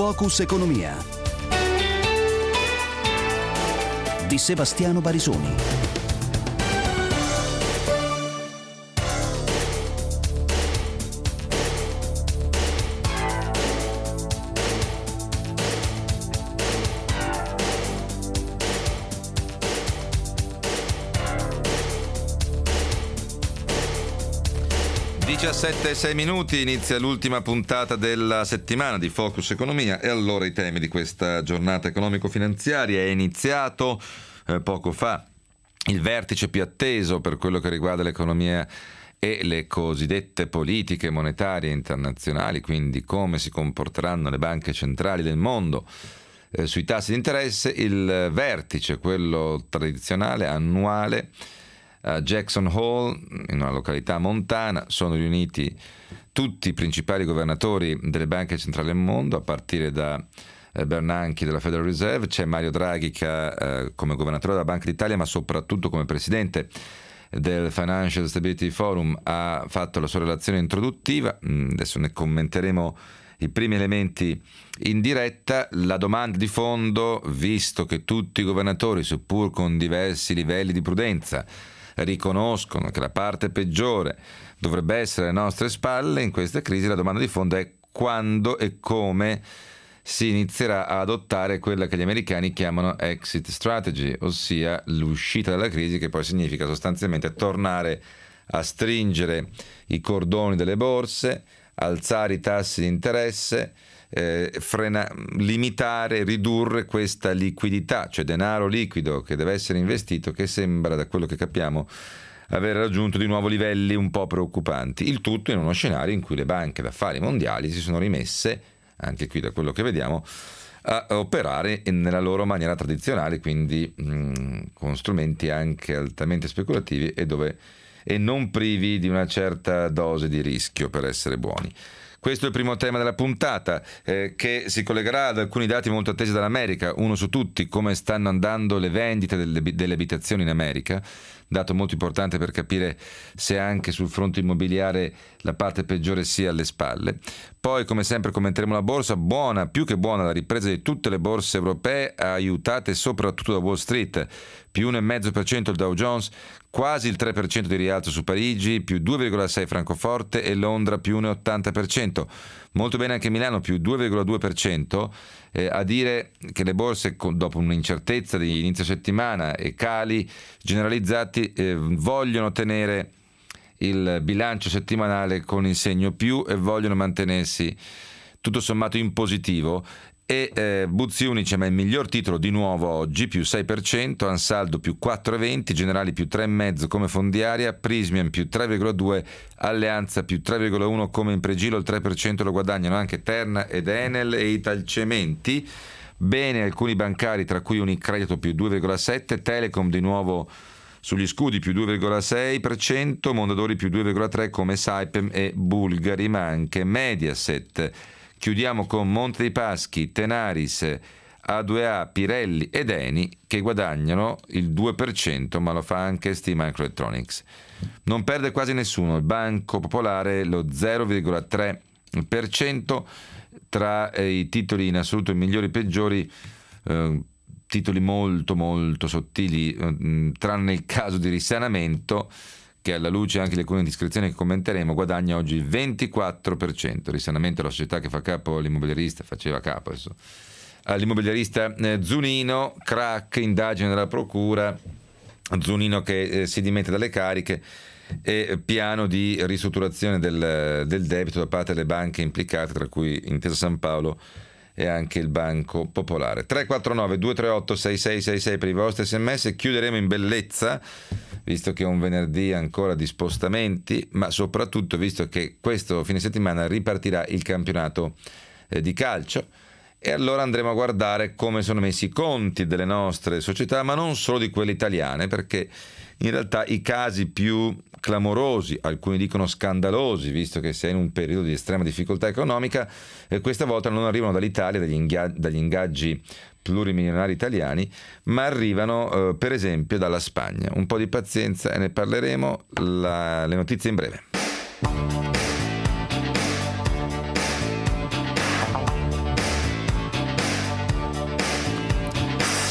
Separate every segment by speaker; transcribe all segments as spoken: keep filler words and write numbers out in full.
Speaker 1: Focus Economia di Sebastiano Barisoni.
Speaker 2: diciassette e sei minuti, inizia l'ultima puntata della settimana di Focus Economia e allora i temi di questa giornata economico-finanziaria. È iniziato eh, poco fa il vertice più atteso per quello che riguarda l'economia e le cosiddette politiche monetarie internazionali, quindi come si comporteranno le banche centrali del mondo eh, sui tassi di interesse. Il vertice, quello tradizionale, annuale, a Jackson Hole, in una località montana, sono riuniti tutti i principali governatori delle banche centrali del mondo, a partire da eh, Bernanke della Federal Reserve. C'è Mario Draghi che eh, come governatore della Banca d'Italia, ma soprattutto come presidente del Financial Stability Forum, ha fatto la sua relazione introduttiva. Adesso ne commenteremo i primi elementi in diretta. La domanda di fondo, visto che tutti i governatori, seppur con diversi livelli di prudenza, riconoscono che la parte peggiore dovrebbe essere alle nostre spalle in questa crisi, la domanda di fondo è quando e come si inizierà a adottare quella che gli americani chiamano exit strategy, ossia l'uscita dalla crisi, che poi significa sostanzialmente tornare a stringere i cordoni delle borse, alzare i tassi di interesse, eh, frena, limitare, ridurre questa liquidità, cioè denaro liquido che deve essere investito, che sembra, da quello che capiamo, aver raggiunto di nuovo livelli un po' preoccupanti. Il tutto in uno scenario in cui le banche d'affari mondiali si sono rimesse, anche qui da quello che vediamo, a operare nella loro maniera tradizionale, quindi mh, con strumenti anche altamente speculativi e dove e non privi di una certa dose di rischio, per essere buoni. Questo è il primo tema della puntata, eh, che si collegherà ad alcuni dati molto attesi dall'America. Uno su tutti: come stanno andando le vendite delle, delle abitazioni in America, dato molto importante per capire se anche sul fronte immobiliare la parte peggiore sia alle spalle. Poi, come sempre, commenteremo la borsa. Buona, più che buona, la ripresa di tutte le borse europee, aiutate soprattutto da Wall Street, più uno virgola cinque per cento il Dow Jones, quasi il tre per cento di rialzo su Parigi, più due virgola sei per cento Francoforte e Londra più uno virgola ottanta per cento. Molto bene anche Milano, più due virgola due per cento, eh, a dire che le borse, dopo un'incertezza di inizio settimana e cali generalizzati, eh, vogliono tenere il bilancio settimanale con il segno più e vogliono mantenersi tutto sommato in positivo. E eh, Buzzi Unicem è il miglior titolo di nuovo oggi, più sei per cento, Ansaldo più quattro virgola venti, Generali più tre virgola cinque come Fondiaria, Prismian più tre virgola due, Alleanza più tre virgola uno come in pregilo. Il tre per cento lo guadagnano anche Terna ed Enel e Italcementi. Bene alcuni bancari, tra cui Unicredito più due virgola sette, Telecom di nuovo sugli scudi più due virgola sei per cento, Mondadori più due virgola tre come Saipem e Bulgari, ma anche Mediaset. Chiudiamo con Monte dei Paschi, Tenaris, A due A, Pirelli ed Eni, che guadagnano il due per cento, ma lo fa anche ST Microelectronics. Non perde quasi nessuno, il Banco Popolare lo zero virgola tre per cento. Tra eh, i titoli in assoluto migliori e peggiori, eh, titoli molto molto sottili, eh, tranne il caso di Risanamento, che alla luce anche di alcune indiscrezioni che commenteremo guadagna oggi il ventiquattro per cento. Risanamento è la società che fa capo all'immobiliarista, faceva capo adesso, all'immobiliarista eh, Zunino, crack, indagine della procura, Zunino che eh, si dimette dalle cariche e piano di ristrutturazione del, del debito da parte delle banche implicate, tra cui Intesa San Paolo e anche il Banco Popolare. Tre quattro nove due tre otto sei sei sei sei per i vostri sms. Chiuderemo in bellezza, visto che è un venerdì ancora di spostamenti, ma soprattutto visto che questo fine settimana ripartirà il campionato eh, di calcio, e allora andremo a guardare come sono messi i conti delle nostre società, ma non solo di quelle italiane, perché in realtà i casi più clamorosi, alcuni dicono scandalosi, visto che si è in un periodo di estrema difficoltà economica, e questa volta non arrivano dall'Italia, dagli, inga- dagli ingaggi plurimilionari italiani, ma arrivano eh, per esempio dalla Spagna. Un po' di pazienza e ne parleremo. La, le notizie in breve.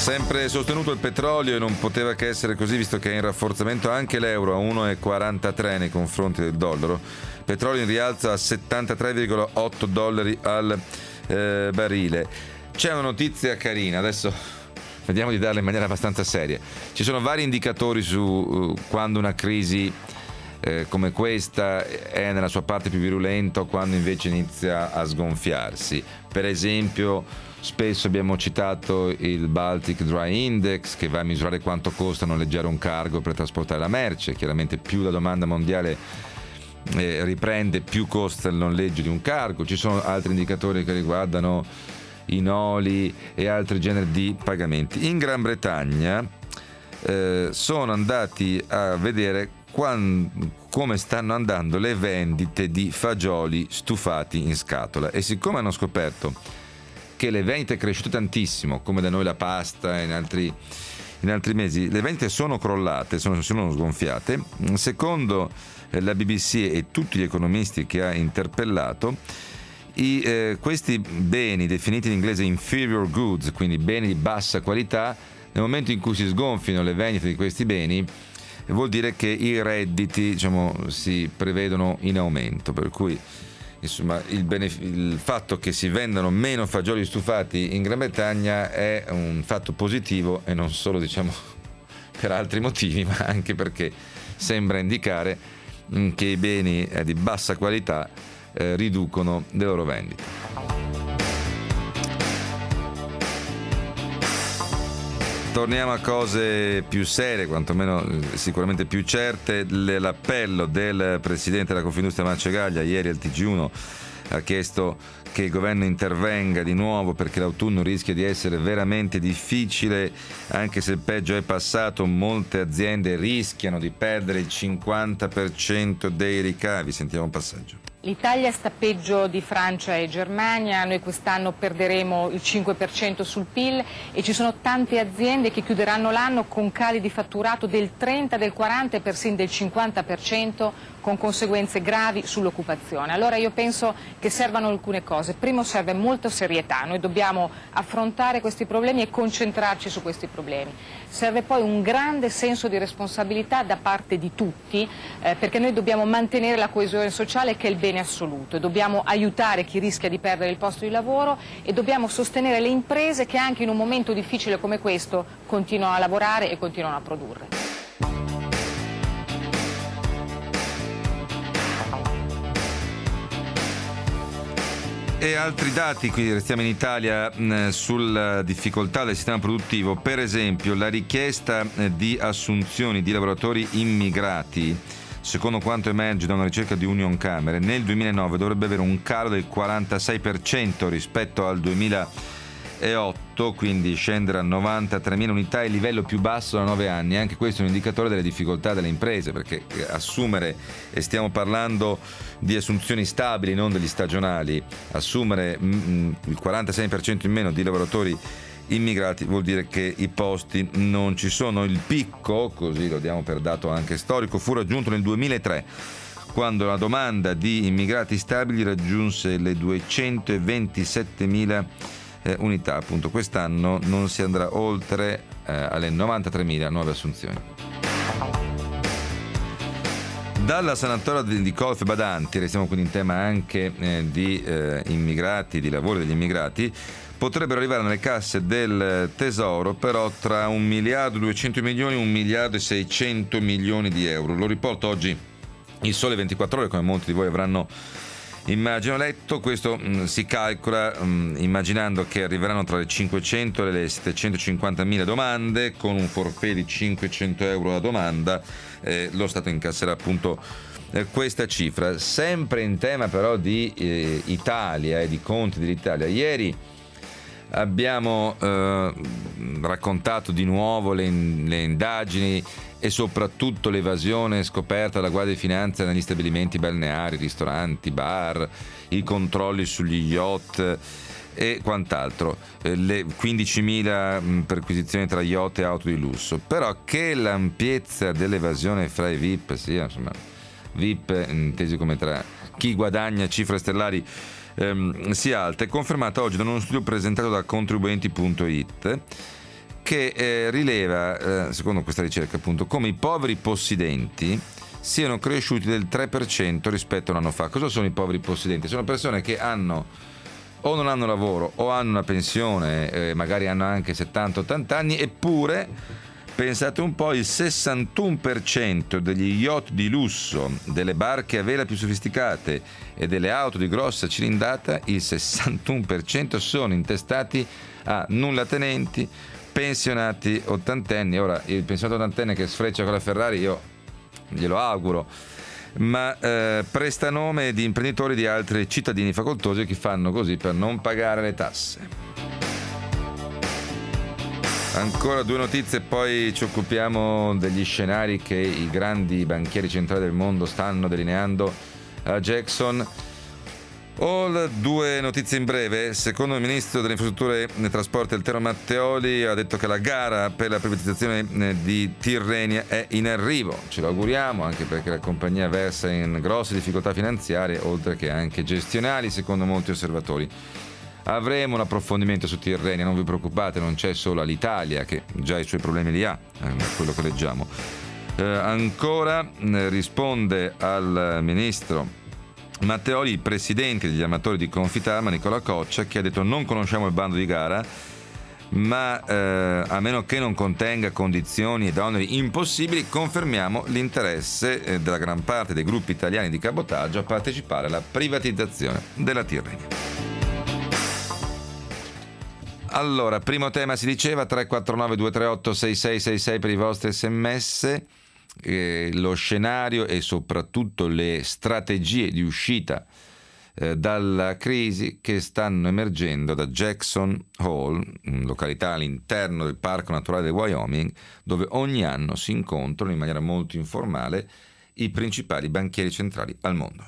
Speaker 2: Sempre sostenuto il petrolio, e non poteva che essere così visto che è in rafforzamento anche l'euro a uno virgola quarantatré nei confronti del dollaro. Petrolio in rialzo a settantatré virgola otto dollari al eh, barile. C'è una notizia carina, adesso vediamo di darla in maniera abbastanza seria. Ci sono vari indicatori su uh, quando una crisi eh, come questa è nella sua parte più virulenta o quando invece inizia a sgonfiarsi. Per esempio, spesso abbiamo citato il Baltic Dry Index, che va a misurare quanto costa noleggiare un cargo per trasportare la merce. Chiaramente più la domanda mondiale eh, riprende, più costa il noleggio di un cargo. Ci sono altri indicatori che riguardano i noli e altri generi di pagamenti. In Gran Bretagna eh, sono andati a vedere quando, come stanno andando le vendite di fagioli stufati in scatola, e siccome hanno scoperto che le vendite cresciute tantissimo, come da noi la pasta in altri, in altri mesi, le vendite sono crollate, sono, sono sgonfiate. Secondo la B B C e tutti gli economisti che ha interpellato, i, eh, questi beni definiti in inglese inferior goods, quindi beni di bassa qualità, nel momento in cui si sgonfino le vendite di questi beni, vuol dire che i redditi, diciamo, si prevedono in aumento, per cui insomma il, benef- il fatto che si vendano meno fagioli stufati in Gran Bretagna è un fatto positivo, e non solo, diciamo, per altri motivi, ma anche perché sembra indicare mh, che i beni eh, di bassa qualità eh, riducono le loro vendite. Torniamo a cose più serie, quantomeno sicuramente più certe. L'appello del presidente della Confindustria Marcegaglia ieri al T G uno ha chiesto che il governo intervenga di nuovo perché l'autunno rischia di essere veramente difficile, anche se il peggio è passato. Molte aziende rischiano di perdere il cinquanta per cento dei ricavi. Sentiamo un passaggio.
Speaker 3: L'Italia sta peggio di Francia e Germania, noi quest'anno perderemo il cinque per cento sul P I L e ci sono tante aziende che chiuderanno l'anno con cali di fatturato del trenta, del quaranta e persino del cinquanta per cento, con conseguenze gravi sull'occupazione. Allora io penso che servano alcune cose. Primo, serve molta serietà, noi dobbiamo affrontare questi problemi e concentrarci su questi problemi. Serve poi un grande senso di responsabilità da parte di tutti, eh, perché noi dobbiamo mantenere la coesione sociale, che è il bene assoluto, e dobbiamo aiutare chi rischia di perdere il posto di lavoro, e dobbiamo sostenere le imprese che anche in un momento difficile come questo continuano a lavorare e continuano a produrre.
Speaker 2: E altri dati, qui restiamo in Italia, mh, sulla difficoltà del sistema produttivo. Per esempio, la richiesta eh, di assunzioni di lavoratori immigrati, secondo quanto emerge da una ricerca di Union Camere, nel duemilanove dovrebbe avere un calo del quarantasei per cento rispetto al duemilaotto, quindi scendere a novantatremila unità, il livello più basso da nove anni. Anche questo è un indicatore delle difficoltà delle imprese, perché assumere, e stiamo parlando di assunzioni stabili, non degli stagionali, assumere mh, il quarantasei per cento in meno di lavoratori immigrati vuol dire che i posti non ci sono. Il picco, così lo diamo per dato anche storico, fu raggiunto nel duemilatré, quando la domanda di immigrati stabili raggiunse le duecentoventisettemila eh, unità. Appunto, quest'anno non si andrà oltre eh, alle novantatremila nuove assunzioni. Dalla sanatoria di colf e badanti, restiamo quindi in tema anche eh, di eh, immigrati, di lavoro degli immigrati, potrebbero arrivare nelle casse del Tesoro però tra un miliardo e duecento milioni e un miliardo e seicento milioni di euro. Lo riporta oggi il Sole ventiquattro Ore, come molti di voi avranno immagino letto. Questo mh, si calcola mh, immaginando che arriveranno tra le cinquecento e le settecentocinquantamila domande, con un forfait di cinquecento euro a domanda. Eh, lo Stato incasserà appunto eh, questa cifra. Sempre in tema però di eh, Italia e di conti dell'Italia, ieri abbiamo eh, raccontato di nuovo le, le indagini e soprattutto l'evasione scoperta dalla Guardia di Finanza negli stabilimenti balneari, ristoranti, bar, i controlli sugli yacht e quant'altro, le quindicimila perquisizioni tra yacht e auto di lusso. Però che l'ampiezza dell'evasione fra i V I P sia, insomma, V I P intesi come tra chi guadagna cifre stellari, ehm, sia alta, è confermata oggi da uno studio presentato da contribuenti punto it, che eh, rileva, eh, secondo questa ricerca appunto, come i poveri possidenti siano cresciuti del tre per cento rispetto a un anno fa. Cosa sono i poveri possidenti? Sono persone che hanno o non hanno lavoro o hanno una pensione, eh, magari hanno anche settanta ottanta anni, eppure, pensate un po', il sessantuno per cento degli yacht di lusso, delle barche a vela più sofisticate e delle auto di grossa cilindrata, il sessantuno per cento sono intestati a nullatenenti, pensionati ottantenni. Ora, il pensionato ottantenne che sfreccia con la Ferrari, io glielo auguro, ma eh, presta nome di imprenditori di altri cittadini facoltosi che fanno così per non pagare le tasse. Ancora due notizie, poi ci occupiamo degli scenari che i grandi banchieri centrali del mondo stanno delineando a Jackson Hole. Due notizie in breve. Secondo il ministro delle infrastrutture e trasporti Altero Matteoli, ha detto che la gara per la privatizzazione di Tirrenia è in arrivo. Ce lo auguriamo, anche perché la compagnia versa in grosse difficoltà finanziarie, oltre che anche gestionali, secondo molti osservatori. Avremo un approfondimento su Tirrenia, non vi preoccupate, non c'è solo l'Italia che già i suoi problemi li ha, eh, quello che leggiamo. Eh, ancora eh, risponde al ministro Matteoli, il presidente degli armatori di Confitarma, Nicola Coccia, che ha detto: non conosciamo il bando di gara, ma eh, a meno che non contenga condizioni ed oneri impossibili, confermiamo l'interesse eh, della gran parte dei gruppi italiani di cabotaggio a partecipare alla privatizzazione della Tirrenia. Allora, primo tema, si diceva, tre quattro nove due tre otto sei sei sei sei per i vostri sms. Eh, lo scenario e soprattutto le strategie di uscita eh, dalla crisi che stanno emergendo da Jackson Hole, località all'interno del Parco Naturale del Wyoming, dove ogni anno si incontrano in maniera molto informale i principali banchieri centrali al mondo.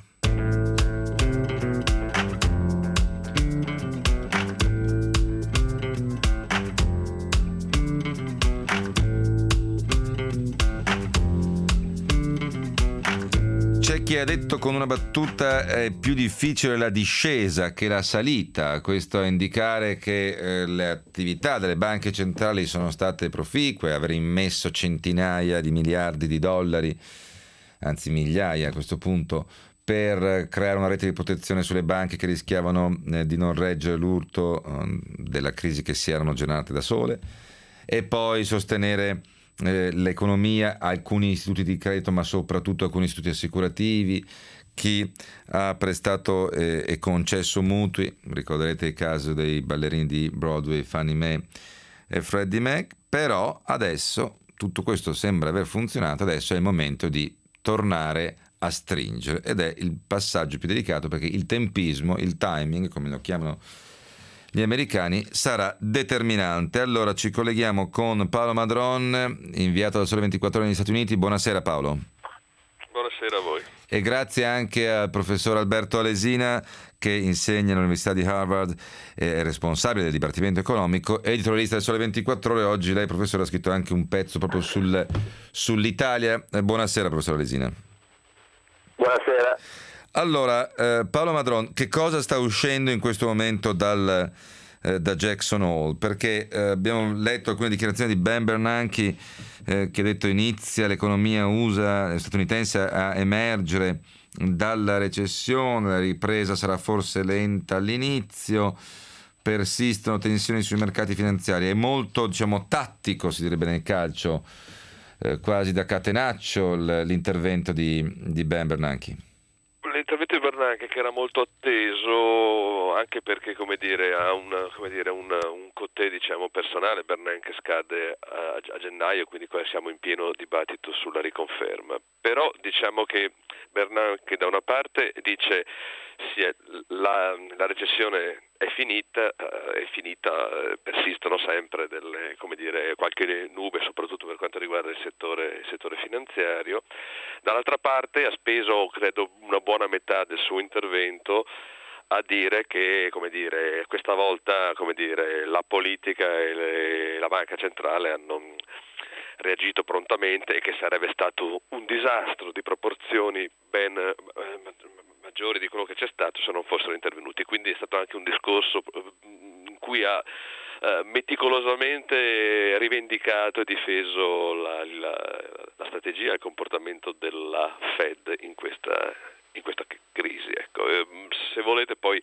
Speaker 2: C'è chi ha detto con una battuta: è più difficile la discesa che la salita. Questo a indicare che eh, le attività delle banche centrali sono state proficue, aver immesso centinaia di miliardi di dollari, anzi migliaia a questo punto, per creare una rete di protezione sulle banche che rischiavano eh, di non reggere l'urto eh, della crisi che si erano generate da sole, e poi sostenere Eh, l'economia, alcuni istituti di credito, ma soprattutto alcuni istituti assicurativi, chi ha prestato eh, e concesso mutui. Ricorderete il caso dei ballerini di Broadway Fannie Mae e Freddie Mac. Però adesso tutto questo sembra aver funzionato, adesso è il momento di tornare a stringere, ed è il passaggio più delicato, perché il tempismo, il timing, come lo chiamano gli americani, sarà determinante. Allora ci colleghiamo con Paolo Madron, inviato da Sole ventiquattro Ore negli Stati Uniti. Buonasera Paolo.
Speaker 4: Buonasera a voi.
Speaker 2: E grazie anche al professor Alberto Alesina, che insegna all'Università di Harvard, è responsabile del Dipartimento Economico, editorialista del Sole ventiquattro Ore. Oggi lei, professore, ha scritto anche un pezzo proprio sul, sull'Italia. Buonasera professor Alesina.
Speaker 5: Buonasera.
Speaker 2: Allora, eh, Paolo Madron, che cosa sta uscendo in questo momento dal, eh, da Jackson Hole? Perché eh, abbiamo letto alcune dichiarazioni di Ben Bernanke eh, che ha detto: inizia l'economia U S A statunitense a emergere dalla recessione, la ripresa sarà forse lenta all'inizio, persistono tensioni sui mercati finanziari. È molto, diciamo, tattico, si direbbe nel calcio, eh, quasi da catenaccio l'intervento di, di Ben Bernanke.
Speaker 4: L'intervento di Bernanke, che era molto atteso, anche perché, come dire, ha una, come dire, un, un cotè, diciamo, personale. Bernanke scade a, a gennaio, quindi qua siamo in pieno dibattito sulla riconferma. Però diciamo che Bernanke da una parte dice sì, la, la recessione è finita, è finita, persistono sempre delle, come dire, qualche nube, soprattutto per quanto riguarda il settore, il settore finanziario. Dall'altra parte ha speso, credo, una buona metà del suo intervento a dire che, come dire, questa volta, come dire, la politica e le, la banca centrale hanno reagito prontamente e che sarebbe stato un disastro di proporzioni ben eh, maggiori di quello che c'è stato se non fossero intervenuti. Quindi è stato anche un discorso cui ha Uh, meticolosamente rivendicato e difeso la, la, la strategia e il comportamento della Fed in questa, in questa crisi. Ecco. E, se volete poi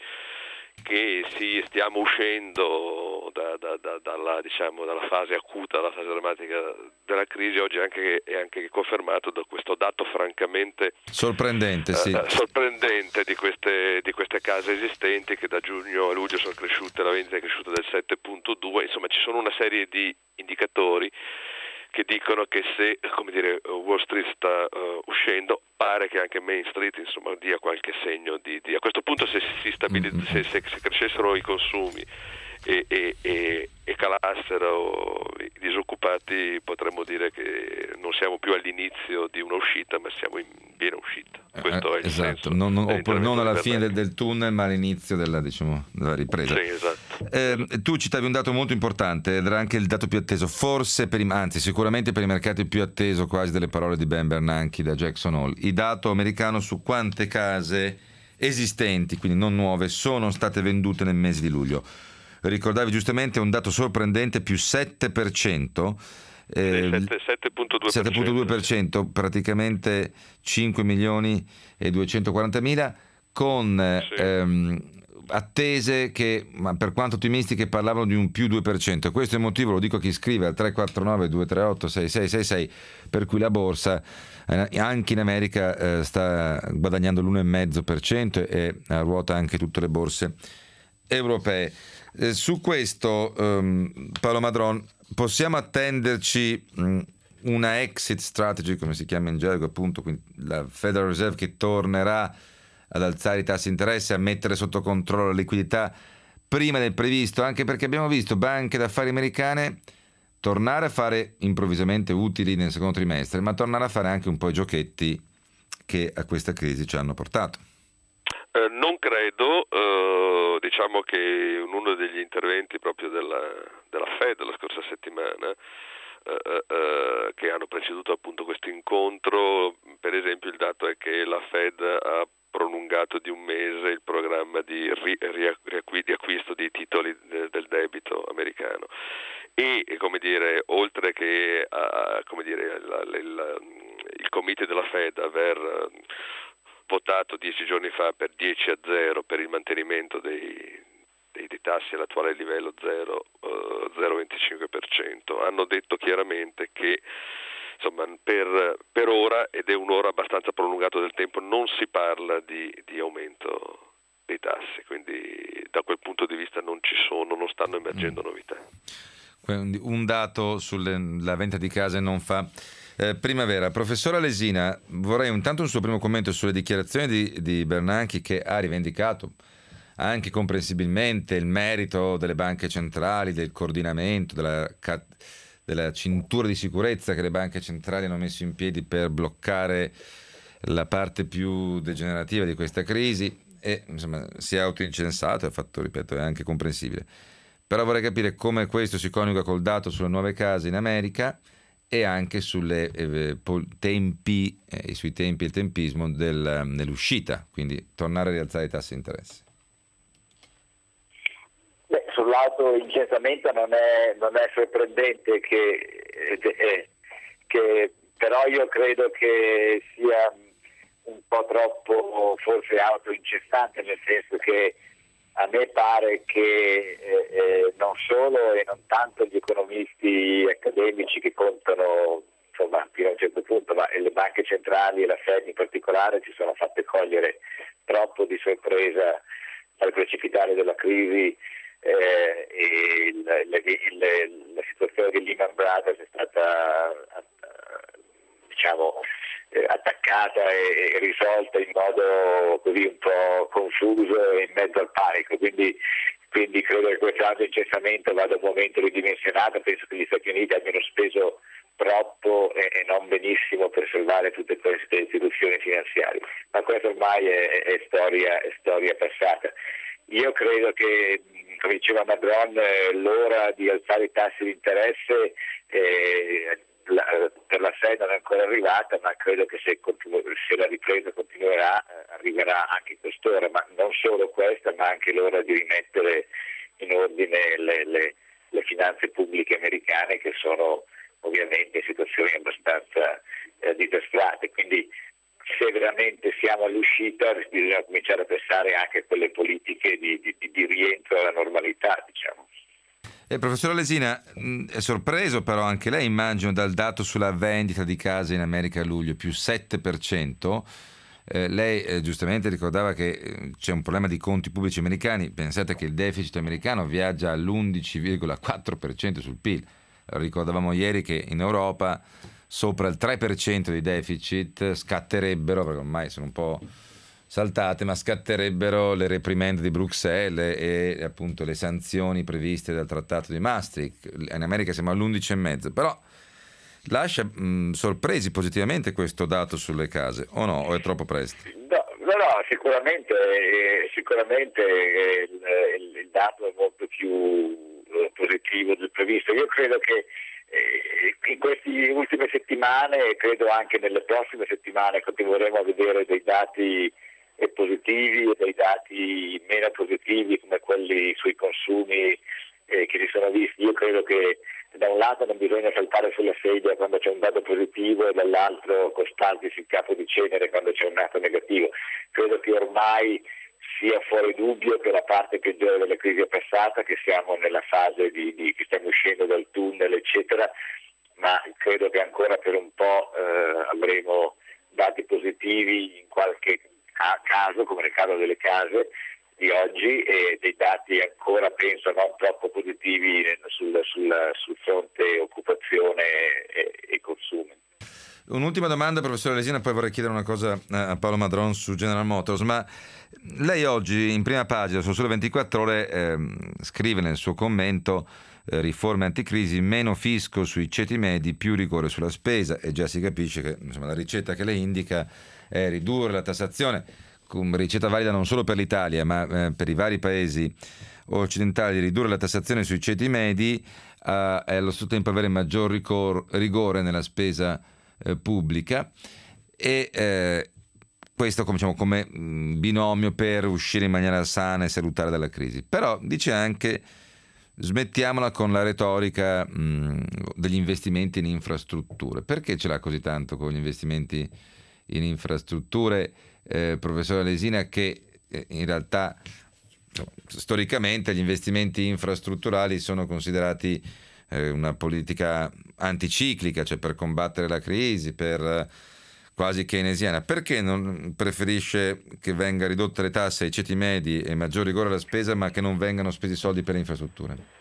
Speaker 4: che si stiamo uscendo da, da, da, dalla, diciamo, dalla fase acuta, dalla fase drammatica della crisi, oggi è anche, è anche confermato da questo dato francamente
Speaker 2: sorprendente, sì.
Speaker 4: eh, sorprendente di queste, di queste case esistenti, che da giugno a luglio sono cresciute, la vendita è cresciuta del sette virgola due. Insomma, ci sono una serie di indicatori che dicono che se, come dire, Wall Street sta uh, uscendo, pare che anche Main Street, insomma, dia qualche segno di, di... A questo punto, se si stabilizz- se, se, se crescessero i consumi e, e, e, e calassero i disoccupati, potremmo dire che non siamo più all'inizio di una uscita, ma siamo in piena uscita. Questo
Speaker 2: eh,
Speaker 4: è il
Speaker 2: esatto,
Speaker 4: senso.
Speaker 2: non, non, oppure non alla fine del,
Speaker 4: del
Speaker 2: del tunnel, ma all'inizio della, diciamo, della ripresa.
Speaker 4: Sì, esatto.
Speaker 2: Eh, tu citavi un dato molto importante, ed era anche il dato più atteso, forse per i, anzi sicuramente per i mercati più atteso quasi delle parole di Ben Bernanke da Jackson Hole, il dato americano su quante case esistenti, quindi non nuove, sono state vendute nel mese di luglio. Ricordavi giustamente un dato sorprendente, più sette per cento, eh,
Speaker 4: sette virgola due per cento,
Speaker 2: praticamente cinque milioni e duecentoquarantamila, con
Speaker 4: sì.
Speaker 2: ehm, attese che, ma per quanto ottimistiche, parlavano di un più due per cento. Questo è il motivo, lo dico a chi scrive al tre quattro nove due tre otto sei sei sei sei, per cui la borsa eh, anche in America eh, sta guadagnando l'uno virgola cinque per cento e a ruota anche tutte le borse europee. Eh, su questo, ehm, Paolo Madron, possiamo attenderci mh, una exit strategy, come si chiama in gergo, appunto, quindi la Federal Reserve che tornerà ad alzare i tassi di interesse, a mettere sotto controllo la liquidità prima del previsto, anche perché abbiamo visto banche d'affari americane tornare a fare improvvisamente utili nel secondo trimestre, ma tornare a fare anche un po' i giochetti che a questa crisi ci hanno portato.
Speaker 4: Eh, non credo, eh, diciamo che in uno degli interventi proprio della, della Fed la scorsa settimana, eh, eh, che hanno preceduto appunto questo incontro, per esempio il dato è che la Fed ha prolungato di un mese il programma di, ri, ri, di acquisto di titoli de, del debito americano e, come dire, oltre che a, come dire, la, la, la, il comité della Fed aver votato dieci giorni fa per dieci a zero per il mantenimento dei, dei, dei tassi all'attuale livello zero virgola venticinque per cento, hanno detto chiaramente che insomma per, per ora, ed è un'ora abbastanza prolungato del tempo, non si parla di, di aumento dei tassi, quindi da quel punto di vista non ci sono, non stanno emergendo novità.
Speaker 2: Un dato sulla vendita di case non fa eh, primavera. Professor Alesina, vorrei intanto un suo primo commento sulle dichiarazioni di, di Bernanke, che ha rivendicato anche comprensibilmente il merito delle banche centrali, del coordinamento, della, della cintura di sicurezza che le banche centrali hanno messo in piedi per bloccare la parte più degenerativa di questa crisi, e insomma si è autoincensato, ha fatto, ripeto, è anche comprensibile. Però vorrei capire come questo si coniuga col dato sulle nuove case in America e anche sulle eh, tempi, eh, sui tempi e il tempismo del, dell'uscita, quindi tornare a rialzare i tassi di interesse.
Speaker 5: Beh, sul lato incensamento non è, non è sorprendente che, eh, che però io credo che sia un po' troppo forse autoincessante, nel senso che a me pare che eh, eh, non solo e non tanto gli economisti accademici che contano insomma fino a un certo punto, ma le banche centrali e la Fed in particolare si sono fatte cogliere troppo di sorpresa dal precipitare della crisi, eh, e il, il, il, la situazione di Lehman Brothers è stata diciamo eh, attaccata e, e risolta in modo così un po' confuso e in mezzo al panico, quindi, quindi credo che questo incessamento vada un momento ridimensionato. Penso che gli Stati Uniti abbiano speso troppo e, e non benissimo per salvare tutte queste istituzioni finanziarie, ma questo ormai è, è, storia, è storia passata. Io credo che, come diceva Madron, eh, l'ora di alzare i tassi di interesse eh, la, per la Fed non è ancora arrivata, ma credo che se, continu- se la ripresa continuerà eh, arriverà anche quest'ora, ma non solo questa, ma anche l'ora di rimettere in ordine le, le, le finanze pubbliche americane, che sono ovviamente in situazioni abbastanza eh, disastrate. Quindi se veramente siamo all'uscita bisogna cominciare a pensare anche a quelle politiche di, di, di rientro alla normalità, diciamo.
Speaker 2: Eh, professor Lesina, mh, è sorpreso però anche lei, immagino, dal dato sulla vendita di case in America a luglio, più sette per cento. Eh, lei eh, giustamente ricordava che eh, c'è un problema di conti pubblici americani. Pensate che il deficit americano viaggia all'undici virgola quattro per cento sul P I L. Ricordavamo ieri che in Europa sopra il tre per cento di deficit scatterebbero, perché ormai sono un po' saltate, ma scatterebbero le reprimende di Bruxelles e appunto le sanzioni previste dal trattato di Maastricht. In America siamo all'undici virgola cinque, però lascia mh, sorpresi positivamente questo dato sulle case, o no? O è troppo presto?
Speaker 5: No, no, no sicuramente, eh, sicuramente eh, il, il dato è molto più eh, positivo del previsto. Io credo che eh, in queste ultime settimane e credo anche nelle prossime settimane continueremo a vedere dei dati positivi e dei dati meno positivi come quelli sui consumi eh, che si sono visti. Io credo che da un lato non bisogna saltare sulla sedia quando c'è un dato positivo e dall'altro costarsi il capo di cenere quando c'è un dato negativo. Credo che ormai sia fuori dubbio che la parte peggiore della crisi è passata, che siamo nella fase di, di che stiamo uscendo dal tunnel, eccetera, ma credo che ancora per un po' eh, avremo dati positivi in qualche caso, come nel caso delle case di oggi, e dei dati ancora penso non troppo positivi sul, sul, sul fronte occupazione e, e consumi.
Speaker 2: Un'ultima domanda, professore Lesina, poi vorrei chiedere una cosa a Paolo Madron su General Motors, ma lei oggi in prima pagina su Sole ventiquattro Ore eh, scrive nel suo commento eh, riforme anticrisi, meno fisco sui ceti medi, più rigore sulla spesa, e già si capisce che insomma, la ricetta che lei indica è ridurre la tassazione, ricetta valida non solo per l'Italia ma eh, per i vari paesi occidentali, ridurre la tassazione sui ceti medi eh, e allo stesso tempo avere maggior ricor- rigore nella spesa eh, pubblica, e eh, questo come, diciamo, come mh, binomio per uscire in maniera sana e salutare dalla crisi. Però dice anche smettiamola con la retorica mh, degli investimenti in infrastrutture. Perché ce l'ha così tanto con gli investimenti in infrastrutture, eh, professore Lesina, che eh, in realtà insomma, storicamente gli investimenti infrastrutturali sono considerati eh, una politica anticiclica, cioè per combattere la crisi, per eh, quasi keynesiana. Perché non preferisce che venga ridotta le tasse ai ceti medi e maggior rigore alla spesa, ma che non vengano spesi soldi per le infrastrutture?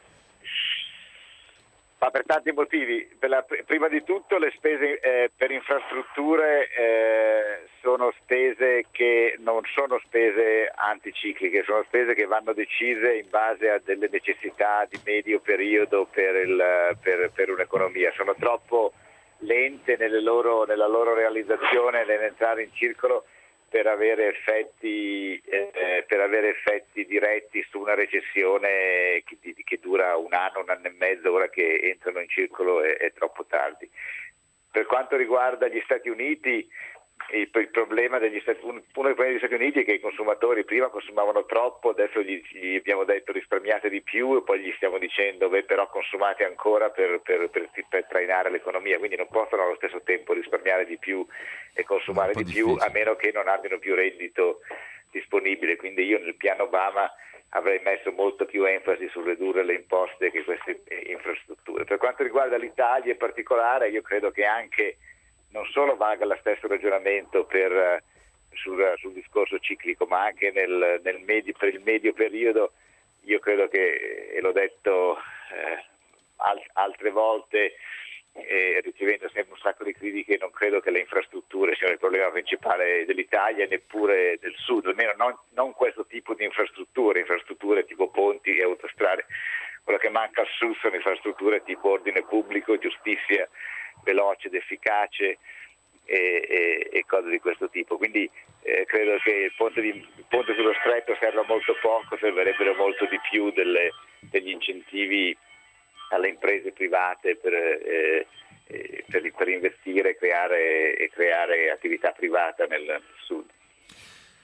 Speaker 5: Ma per tanti motivi. Per la, prima di tutto le spese eh, per infrastrutture eh, sono spese che non sono spese anticicliche, sono spese che vanno decise in base a delle necessità di medio periodo per, il, per, per un'economia. Sono troppo lente nelle loro, nella loro realizzazione, nell'entrare in circolo, per avere effetti eh, per avere effetti diretti su una recessione che, che dura un anno, un anno e mezzo. Ora che entrano in circolo è, è troppo tardi. Per quanto riguarda gli Stati Uniti, il, il problema degli Stati, uno dei problemi degli Stati Uniti è che i consumatori prima consumavano troppo, adesso gli, gli abbiamo detto risparmiate di più e poi gli stiamo dicendo beh, però consumate ancora per, per, per, per trainare l'economia, quindi non possono allo stesso tempo risparmiare di più e consumare di più, a meno che non abbiano più reddito disponibile. Quindi io nel piano Obama avrei messo molto più enfasi sul ridurre le imposte che queste infrastrutture. Per quanto riguarda l'Italia in particolare, io credo che anche non solo valga lo stesso ragionamento per, sul, sul discorso ciclico, ma anche nel, nel medio, per il medio periodo. Io credo che, e l'ho detto eh, al, altre volte, eh, ricevendo sempre un sacco di critiche, non credo che le infrastrutture siano il problema principale dell'Italia, neppure del Sud, almeno non, non questo tipo di infrastrutture, infrastrutture tipo ponti e autostrade. Quello che manca al Sud sono infrastrutture tipo ordine pubblico, giustizia veloce ed efficace e, e, e cose di questo tipo. Quindi eh, credo che il ponte, di, il ponte sullo Stretto serva molto poco, servirebbero molto di più delle, degli incentivi alle imprese private per, eh, per, per investire creare, e creare attività privata nel Sud.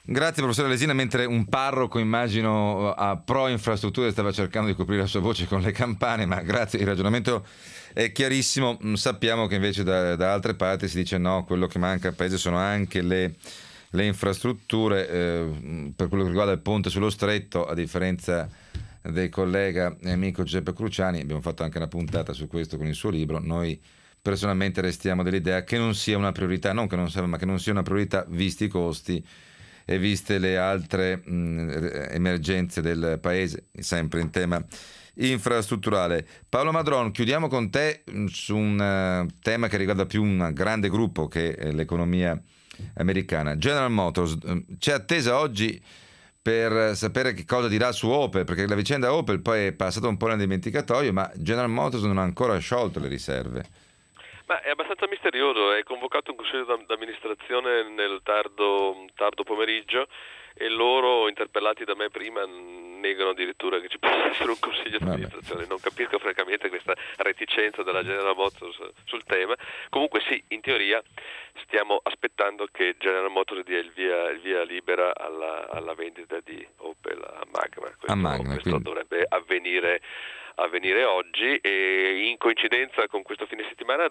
Speaker 2: Grazie professore Lesina, mentre un parroco, immagino, a pro infrastrutture stava cercando di coprire la sua voce con le campane, ma grazie, il ragionamento è chiarissimo. Sappiamo che invece da, da altre parti si dice no, quello che manca al paese sono anche le, le infrastrutture. Eh, per quello che riguarda il ponte sullo stretto, a differenza del collega e amico Giuseppe Cruciani, abbiamo fatto anche una puntata su questo con il suo libro, noi personalmente restiamo dell'idea che non sia una priorità, non che non serve, ma che non sia una priorità visti i costi e viste le altre mh, emergenze del paese, sempre in tema infrastrutturale. Paolo Madron, chiudiamo con te su un uh, tema che riguarda più un grande gruppo che è l'economia americana. General Motors, c'è attesa oggi per sapere che cosa dirà su Opel, perché la vicenda Opel poi è passata un po' nel dimenticatoio, ma General Motors non ha ancora sciolto le riserve.
Speaker 4: Ma è abbastanza misterioso, è convocato un consiglio d'amministrazione nel tardo, tardo pomeriggio e loro, interpellati da me prima, negano addirittura che ci possa essere un consiglio d'amministrazione. Non capisco francamente questa reticenza della General Motors sul tema. Comunque sì, in teoria stiamo aspettando che General Motors dia il via, il via libera alla, alla vendita di Opel a Magna. Questo,
Speaker 2: a Magna,
Speaker 4: questo
Speaker 2: quindi
Speaker 4: dovrebbe avvenire avvenire oggi, e in coincidenza con questo fine settimana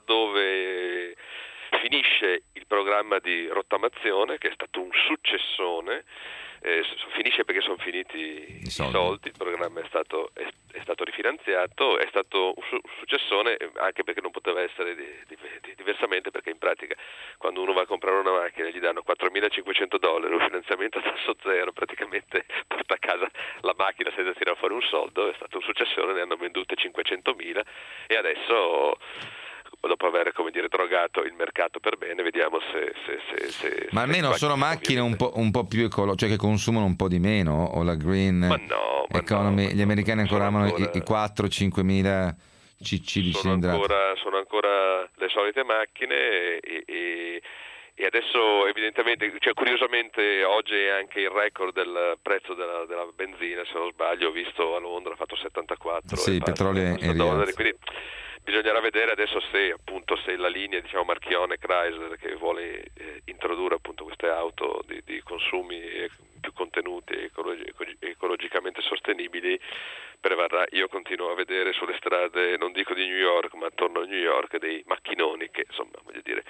Speaker 4: dove finisce il programma di rottamazione, che è stato un successone. Eh, finisce perché sono finiti i soldi. soldi, il programma è stato, è, è stato rifinanziato, è stato un, su, un successone anche perché non poteva essere di, di, di, diversamente, perché in pratica quando uno va a comprare una macchina gli danno quattromilacinquecento dollari, un finanziamento a tasso zero, praticamente porta a casa la macchina senza tirare fuori un soldo. È stato un successone, ne hanno vendute cinquecentomila e adesso, dopo aver, come dire, drogato il mercato per bene, vediamo se... se, se, se
Speaker 2: ma almeno
Speaker 4: se
Speaker 2: sono macchine un po', un po' più ecologiche, cioè che consumano un po' di meno, o la green
Speaker 4: ma no, ma
Speaker 2: economy,
Speaker 4: no,
Speaker 2: gli americani ancora amano
Speaker 4: ancora,
Speaker 2: i, i quattro cinque mila cc di
Speaker 4: sono
Speaker 2: cilindrata.
Speaker 4: Ancora, sono ancora le solite macchine e, e, e adesso evidentemente, cioè curiosamente oggi è anche il record del prezzo della, della benzina, se non sbaglio, ho visto a Londra, ha fatto settantaquattro
Speaker 2: sì, il petrolio è in
Speaker 4: dollari,
Speaker 2: rialzo.
Speaker 4: quindi bisognerà vedere adesso se appunto se la linea, diciamo, Marchionne Chrysler, che vuole eh, introdurre appunto queste auto di, di consumi eh, più contenuti e ecologi- ecologicamente sostenibili prevarrà. Io continuo a vedere sulle strade, non dico di New York, ma attorno a New York, dei macchinoni che, insomma, voglio dire,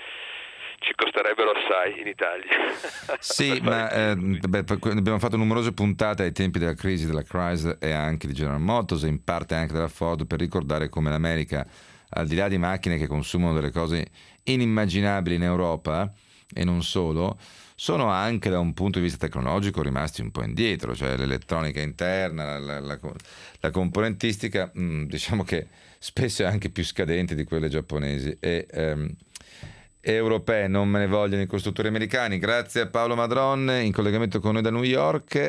Speaker 4: ci costerebbero assai in Italia.
Speaker 2: Sì, ma eh, beh, abbiamo fatto numerose puntate ai tempi della crisi della Chrysler e anche di General Motors e in parte anche della Ford, per ricordare come l'America, al di là di macchine che consumano delle cose inimmaginabili in Europa e non solo, sono anche da un punto di vista tecnologico rimasti un po' indietro, cioè l'elettronica interna, la, la, la componentistica, mh, diciamo che spesso è anche più scadente di quelle giapponesi e ehm, europee, non me ne vogliono i costruttori americani. Grazie a Paolo Madron in collegamento con noi da New York.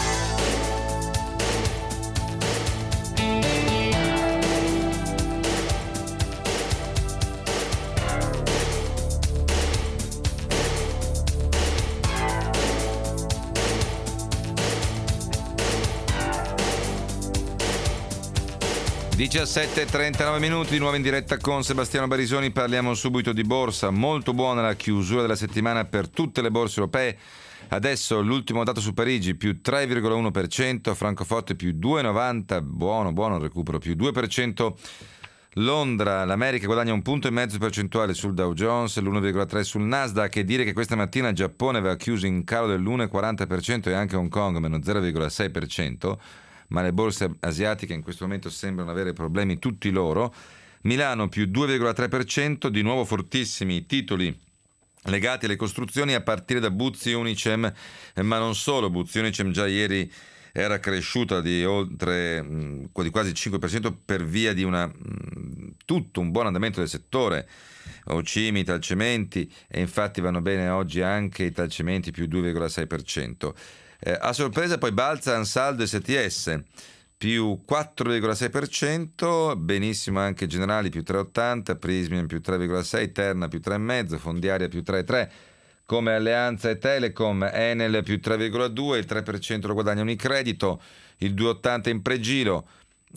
Speaker 2: diciassette e trentanove minuti, di nuovo in diretta con Sebastiano Barisoni. Parliamo subito di borsa. Molto buona la chiusura della settimana per tutte le borse europee. Adesso l'ultimo dato su Parigi più tre virgola uno per cento, Francoforte più due virgola novanta, buono buono il recupero, più due per cento. Londra, l'America guadagna un punto e mezzo percentuale sul Dow Jones, l'uno virgola tre sul Nasdaq, e dire che questa mattina il Giappone aveva chiuso in calo dell'uno virgola quaranta per cento e anche Hong Kong meno zero virgola sei per cento. Ma le borse asiatiche in questo momento sembrano avere problemi tutti loro. Milano più due virgola tre per cento, di nuovo fortissimi i titoli legati alle costruzioni a partire da Buzzi Unicem, ma non solo. Buzzi Unicem già ieri era cresciuta di oltre di quasi il cinque per cento per via di una tutto un buon andamento del settore. Ocimi, Italcementi, e infatti vanno bene oggi anche i Italcementi più due virgola sei per cento. Eh, a sorpresa poi balza Ansaldo S T S più quattro virgola sei per cento, benissimo anche Generali più tre virgola ottanta, Prismian più tre virgola sei, Terna più tre virgola cinque, Fondiaria più tre virgola tre, come Alleanza e Telecom, Enel più tre virgola due, il tre per cento lo guadagna Unicredito, il due virgola ottanta in pregiro,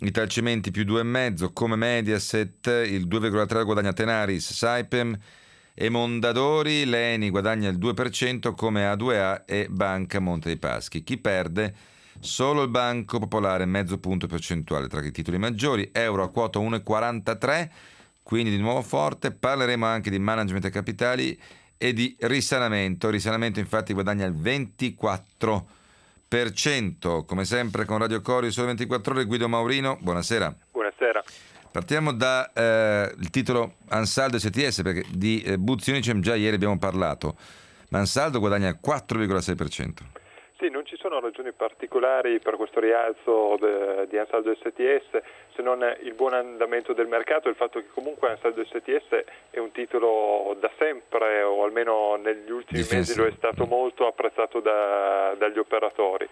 Speaker 2: Italcementi più due virgola cinque, come Mediaset, il due virgola tre lo guadagna Tenaris, Saipem, e Mondadori. L'Eni guadagna il due per cento come A due A e Banca Monte dei Paschi. Chi perde? Solo il Banco Popolare, mezzo punto percentuale tra i titoli maggiori. Euro a quota uno virgola quarantatré, quindi di nuovo forte. Parleremo anche di management e capitali e di risanamento. Risanamento infatti guadagna il ventiquattro per cento. Come sempre con Radio Cori Sole ventiquattro Ore, Guido Maurino, buonasera.
Speaker 6: Buonasera.
Speaker 2: Partiamo da eh, il titolo Ansaldo S T S, perché di eh, Buzzi Unicem già ieri abbiamo parlato, ma Ansaldo guadagna il quattro virgola sei per cento.
Speaker 6: Sì, non ci sono ragioni particolari per questo rialzo de, di Ansaldo S T S, se non il buon andamento del mercato e il fatto che comunque Ansaldo S T S è un titolo da sempre, o almeno negli ultimi Difensivo. mesi lo è stato molto apprezzato da, dagli operatori.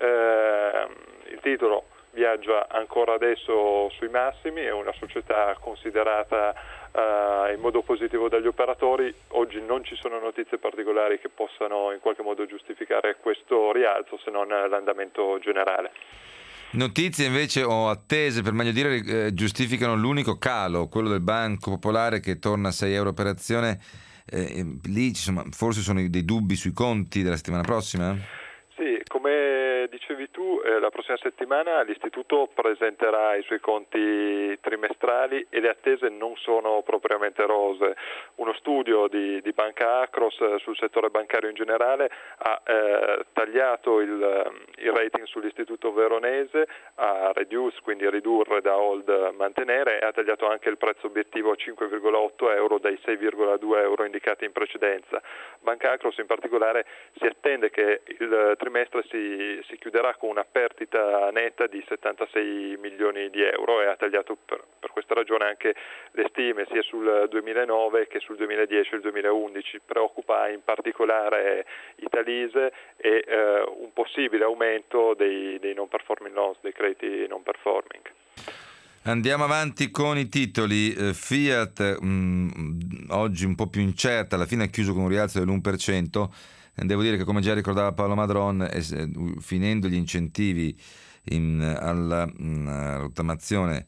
Speaker 6: Eh, il titolo viaggia ancora adesso sui massimi, è una società considerata uh, in modo positivo dagli operatori. Oggi non ci sono notizie particolari che possano in qualche modo giustificare questo rialzo, se non l'andamento generale.
Speaker 2: Notizie invece o attese, per meglio dire, eh, giustificano l'unico calo, quello del Banco Popolare che torna a sei euro per azione. Eh, lì ci sono, forse sono dei dubbi sui conti della settimana prossima?
Speaker 6: Sì, come dicevi tu, eh, la prossima settimana l'istituto presenterà i suoi conti trimestrali e le attese non sono propriamente rose. Uno studio di, di Banca Akros sul settore bancario in generale ha eh, tagliato il, il rating sull'istituto veronese, a reduce, quindi ridurre da hold mantenere, e ha tagliato anche il prezzo obiettivo a cinque virgola otto euro dai sei virgola due euro indicati in precedenza. Banca Akros in particolare si attende che il trimestre si, si chiuderà con una perdita netta di settantasei milioni di euro e ha tagliato per, per questa ragione anche le stime sia sul duemilanove che sul duemiladieci e il duemilaundici. Preoccupa in particolare Italise e eh, un possibile aumento dei, dei non performing loans, dei crediti non performing.
Speaker 2: Andiamo avanti con i titoli. Fiat mh, oggi un po' più incerta, alla fine ha chiuso con un rialzo dell'uno per cento. Devo dire che, come già ricordava Paolo Madron, eh, finendo gli incentivi in, alla mh, rottamazione,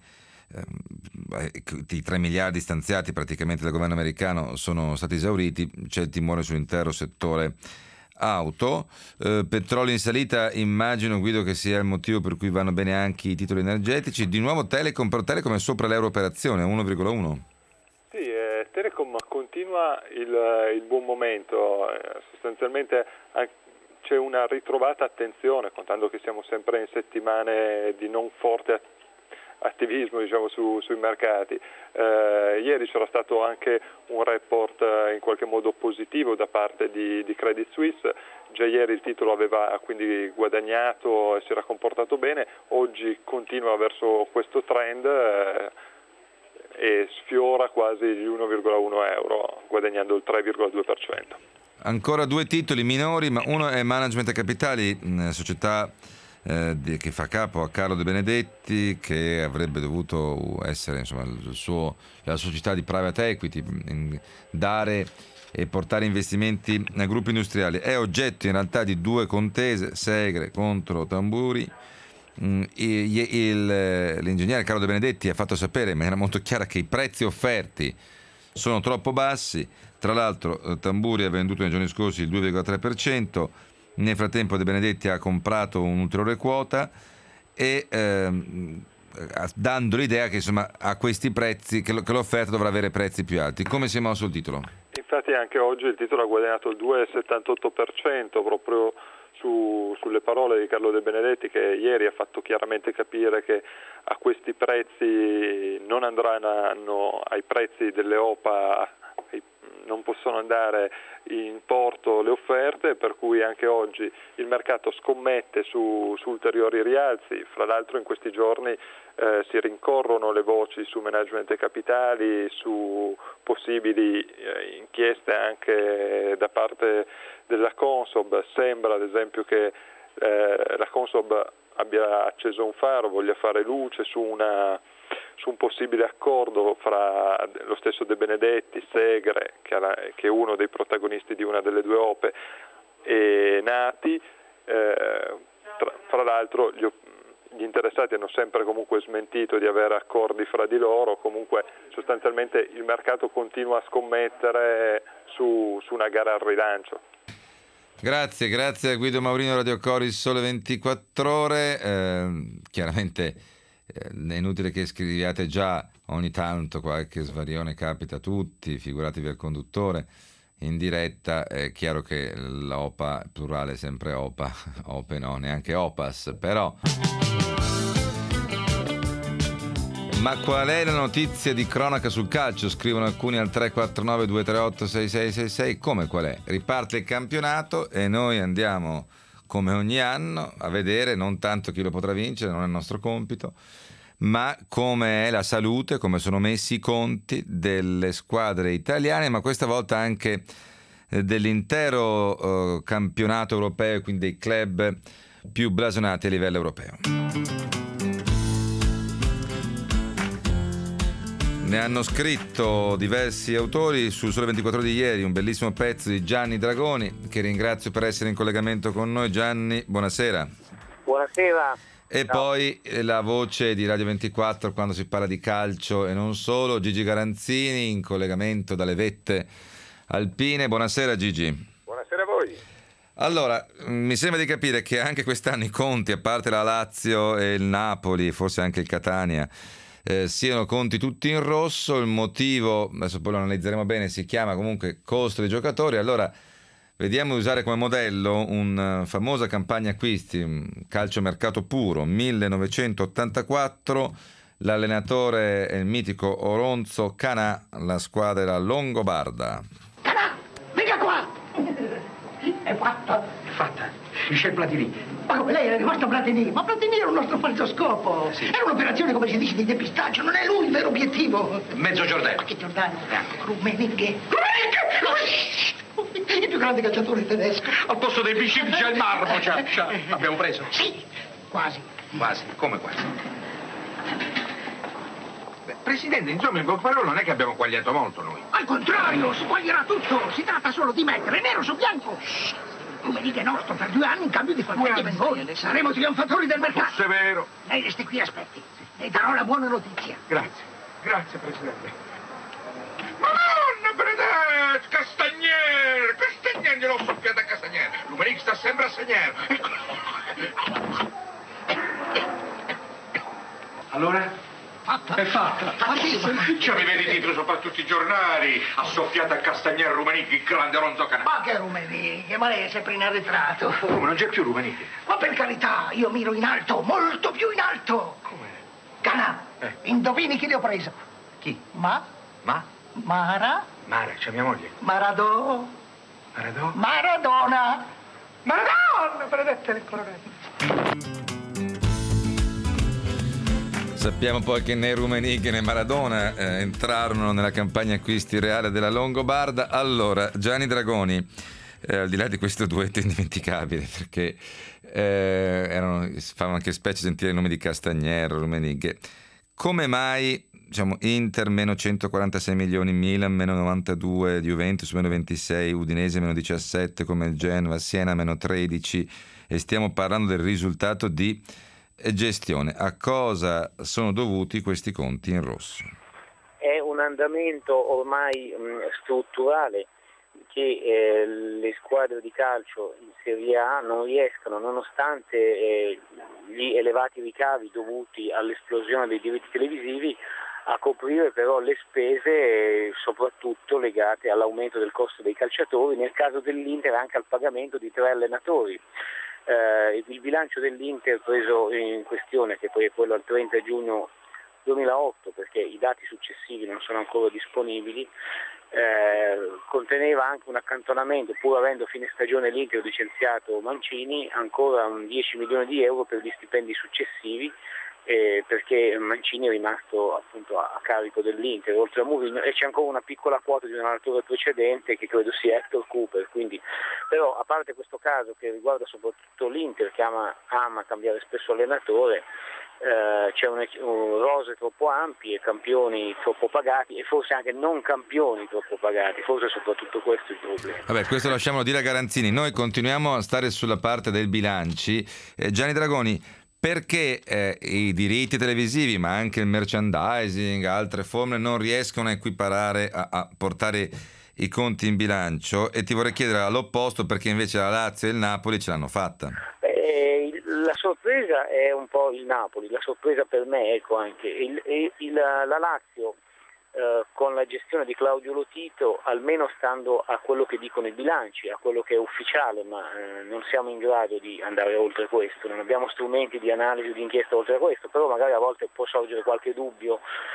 Speaker 2: eh, i tre miliardi stanziati praticamente dal governo americano sono stati esauriti, c'è il timore sull'intero settore auto. Eh, petrolio in salita, immagino, Guido, che sia il motivo per cui vanno bene anche i titoli energetici. Di nuovo Telecom, però Telecom è sopra l'euro per azione, uno virgola uno.
Speaker 6: Sì, eh, Telecom continua il, il buon momento, eh, sostanzialmente anche, c'è una ritrovata attenzione, contando che siamo sempre in settimane di non forte attività attivismo diciamo su, sui mercati. Eh, ieri c'era stato anche un report eh, in qualche modo positivo da parte di, di Credit Suisse. Già ieri il titolo aveva quindi guadagnato e si era comportato bene, oggi continua verso questo trend eh, e sfiora quasi gli uno virgola uno euro, guadagnando il tre virgola due per cento.
Speaker 2: Ancora due titoli minori, ma uno è Management e Capitali, società Eh, che fa capo a Carlo De Benedetti, che avrebbe dovuto essere, insomma, il suo, la società di private equity, in, dare e portare investimenti a gruppi industriali. È oggetto in realtà di due contese, Segre contro Tamburi. Mm, il, il, l'ingegnere Carlo De Benedetti ha fatto sapere in maniera molto chiara che i prezzi offerti sono troppo bassi. Tra l'altro Tamburi ha venduto nei giorni scorsi il due virgola tre per cento. Nel frattempo De Benedetti ha comprato un'ulteriore quota e ehm, dando l'idea che, insomma, a questi prezzi che, che l'offerta dovrà avere prezzi più alti. Come si è mosso il titolo?
Speaker 6: Infatti anche oggi il titolo ha guadagnato il due virgola settantotto per cento proprio su, sulle parole di Carlo De Benedetti, che ieri ha fatto chiaramente capire che a questi prezzi non andranno ai prezzi delle O P A, non possono andare in porto le offerte, per cui anche oggi il mercato scommette su, su ulteriori rialzi. Fra l'altro in questi giorni eh, si rincorrono le voci su management e capitali, su possibili eh, inchieste anche da parte della Consob. Sembra ad esempio che eh, la Consob abbia acceso un faro, voglia fare luce su una su un possibile accordo fra lo stesso De Benedetti, Segre, che è uno dei protagonisti di una delle due O P E, e Nati. Eh, tra, fra l'altro gli, gli interessati hanno sempre comunque smentito di avere accordi fra di loro, comunque sostanzialmente il mercato continua a scommettere su, su una gara al rilancio.
Speaker 2: Grazie, grazie a Guido Maurino, Radio Coris, Sole ventiquattro Ore. Eh, chiaramente eh, è inutile che scriviate già, ogni tanto qualche svarione capita a tutti, figuratevi al conduttore. In diretta è chiaro che l'OPA, plurale sempre OPA, OPE no, neanche OPAS, però... Ma qual è la notizia di cronaca sul calcio? Scrivono alcuni al tre quattro nove due tre otto sei sei sei sei. Come qual è? Riparte il campionato e noi andiamo, come ogni anno, a vedere non tanto chi lo potrà vincere, non è il nostro compito, ma come è la salute, come sono messi i conti delle squadre italiane, ma questa volta anche dell'intero uh, campionato europeo e quindi dei club più blasonati a livello europeo. Ne hanno scritto diversi autori su Sole ventiquattro Ore di ieri, un bellissimo pezzo di Gianni Dragoni, che ringrazio per essere in collegamento con noi. Gianni, buonasera.
Speaker 7: Buonasera.
Speaker 2: E
Speaker 7: Ciao.
Speaker 2: poi la voce di Radio ventiquattro quando si parla di calcio e non solo, Gigi Garanzini, in collegamento dalle vette alpine. Buonasera Gigi.
Speaker 8: Buonasera a voi.
Speaker 2: Allora, mi sembra di capire che anche quest'anno i conti, a parte la Lazio e il Napoli, forse anche il Catania, eh, siano conti tutti in rosso. Il motivo, adesso poi lo analizzeremo bene, si chiama comunque costo dei giocatori. Allora, vediamo di usare come modello una famosa campagna acquisti, calcio mercato puro, millenovecentottantaquattro, l'allenatore è il mitico Oronzo Canà, la squadra era Longobarda.
Speaker 9: Canà, venga qua! È fatta! È fatta. Michel Platini. Ma come lei era rimasto Platini? Ma Platini era un nostro falso scopo. Sì. Era un'operazione, come si dice, di depistaggio. Non è lui il vero obiettivo. Mezzo Giordano. Ma che Giordano? Rummenigge. Rummenigge! Il più grande calciatore tedesco. Al posto dei Bicip c'è il marmo. C'è, c'è. Abbiamo preso? Sì, quasi. Quasi? Come quasi? Beh, Presidente, insomma, in poche parole non è che abbiamo quagliato molto noi. Al contrario, si quaglierà tutto. Si tratta solo di mettere nero su bianco. Rummenigge è nostro per due anni in cambio di qualche Bengoni. Saremo trionfatori del mercato. Forse è vero. Lei resti qui e aspetti. Le darò la buona notizia. Grazie. Grazie, Presidente. Madonna Benedetta! Castagnier! Castagnier gliel'ho soffiata a Castagnier! Rummenigge sta sempre a segnare! Allora? Fatta? È fatta! Ci aveva i titoli sopra tutti i giornali! Ha soffiato a Castagnier Rummenigge, il grande Oronzo Canà! Ma che Rummenigge? Ma lei è sempre in arretrato! Come? Non c'è più Rummenigge? Ma per carità, io miro in alto, molto più in alto! Come? Canà! Eh. Indovini chi le ho preso? Chi? Ma? Ma? Mara? Mara, c'è mia moglie. Maradò. Maradò? Maradona. Maradona, benedette le coronette.
Speaker 2: Sappiamo poi che né Rummenigge né Maradona eh, entrarono nella campagna acquisti reale della Longobarda. Allora, Gianni Dragoni, eh, al di là di questo duetto indimenticabile, perché eh, erano, facevano anche specie sentire il nome di Castagnier, Rummenigge, come mai, diciamo, Inter meno centoquarantasei milioni, Milan meno novantadue, Juventus meno ventisei, Udinese meno diciassette come il Genova, Siena meno tredici, e stiamo parlando del risultato di gestione. A cosa sono dovuti questi conti in rosso?
Speaker 7: È un andamento ormai mh, strutturale che eh, le squadre di calcio in Serie A non riescono, nonostante eh, gli elevati ricavi dovuti all'esplosione dei diritti televisivi, a coprire però le spese eh, soprattutto legate all'aumento del costo dei calciatori, nel caso dell'Inter anche al pagamento di tre allenatori. Eh, il bilancio dell'Inter preso in questione, che poi è quello al trenta giugno duemilaotto, perché i dati successivi non sono ancora disponibili, eh, conteneva anche un accantonamento, pur avendo fine stagione l'Inter licenziato Mancini, ancora un dieci milioni di euro per gli stipendi successivi, eh, perché Mancini è rimasto appunto a, a carico dell'Inter, oltre a Mourinho, e c'è ancora una piccola quota di un allenatore precedente che credo sia Hector Cooper. Quindi, però, a parte questo caso che riguarda soprattutto l'Inter, che ama, ama cambiare spesso allenatore, eh, c'è un, un rose troppo ampie, campioni troppo pagati e forse anche non campioni troppo pagati, forse soprattutto questo è il problema.
Speaker 2: Vabbè, questo lasciamolo dire a Garanzini. Noi continuiamo a stare sulla parte del bilanci. eh, Gianni Dragoni, perché eh, i diritti televisivi, ma anche il merchandising, altre forme, non riescono a equiparare, a, a portare i conti in bilancio, e ti vorrei chiedere all'opposto perché invece la Lazio e il Napoli ce l'hanno fatta.
Speaker 7: Eh, la sorpresa è un po' il Napoli, la sorpresa per me, ecco, anche il, il, il, la Lazio eh, con la gestione di Claudio Lotito, almeno stando a quello che dicono i bilanci, a quello che è ufficiale, ma eh, non siamo in grado di andare oltre questo, non abbiamo strumenti di analisi o di inchiesta oltre questo, però magari a volte può sorgere qualche dubbio